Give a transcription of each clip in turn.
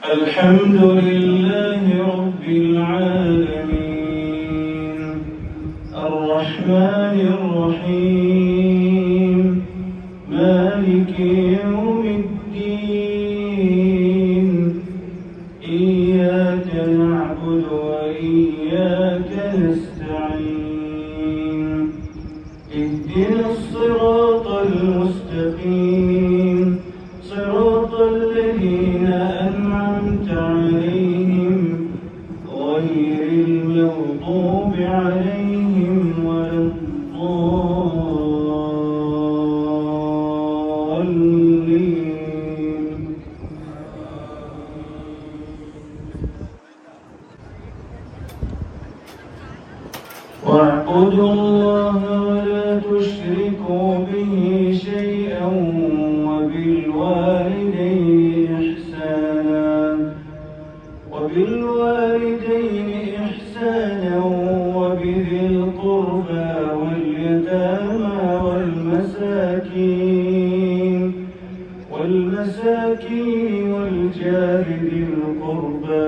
الحمد لله رب العالمين الرحمن الرحيم مالك يوم الدين إياك نعبد وإياك نستعين اهدنا الصراط المستقيم صراط الذين أنعمت عليهم غير المغضوب عليهم ولا الضالين. واعبدوا الله ولا تشركوا به شيئا وبالوالدين إحسانا وبذي القربى واليتامى والمساكين والجار ذي القربى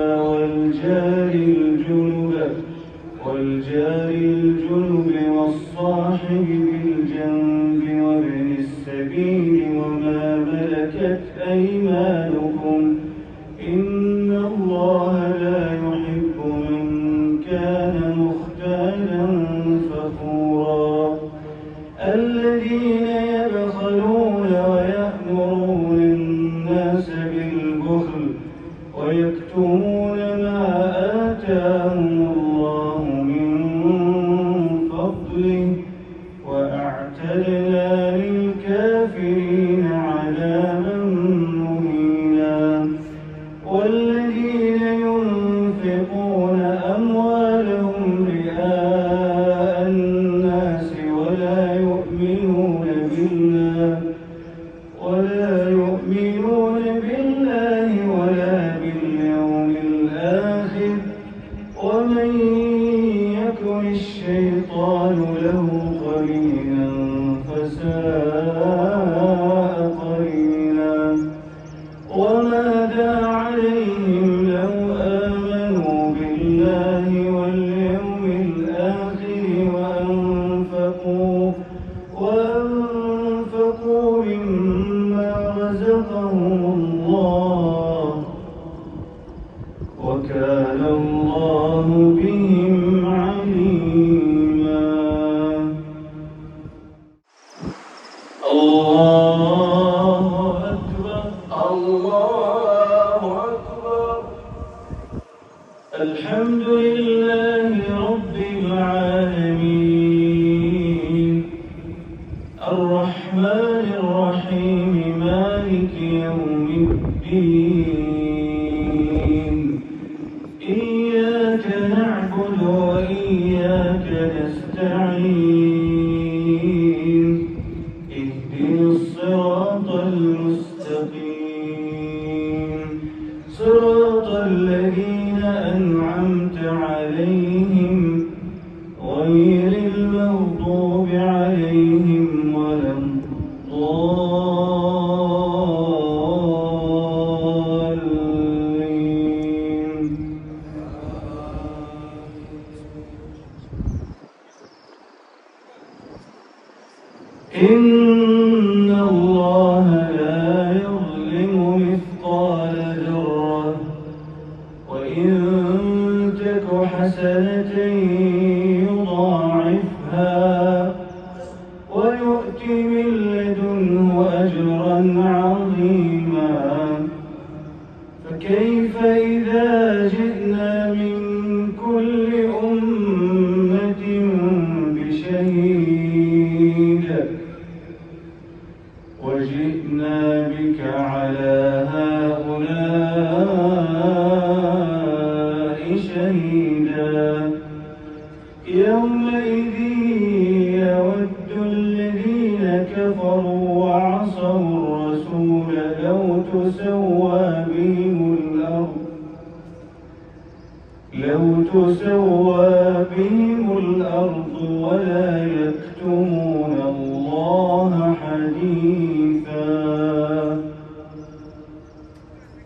والجار الجنب والصاحب بالجنب وابن السبيل وما ملكت أيمانكم إن الله لا يحب من كان مختالا فخورا الذين يبخلون ويأمرون الناس بالبخل ويكتمون ما آتاهم الله من فضله وأعتدنا للكافرين عذابا مهينا. والذين ينفقون أموالهم رئاء الناس ولا يؤمنون بالله ولا باليوم الآخر ومن يكن الشيطان له قرينا فساء قرينا. وماذا عليهم لو آمنوا بالله واليوم الآخر وأنفقوا مما رزقهم الله وكان الله بهم عليما. الله أكبر الله أكبر. الحمد لله رب العالمين الرحمن الرحيم مالك يوم الدين إياك نعبد وإياك نستعين اهدنا الصراط المستقيم صراط الذين أنعمت عليهم غير المغضوب عليهم ولا الضالين. إن الله لا يظلم مثقال ذرة وإن تك حسنة يضاعفها ويؤت من لدنه أجرا عظيما. فكيف إذا جئنا من كل أمة بشهيد وجئنا بك على هؤلاء شهيدا يومئذ يود الذين كفروا وعصوا الرسول لو تسوى بهم الأرض ولا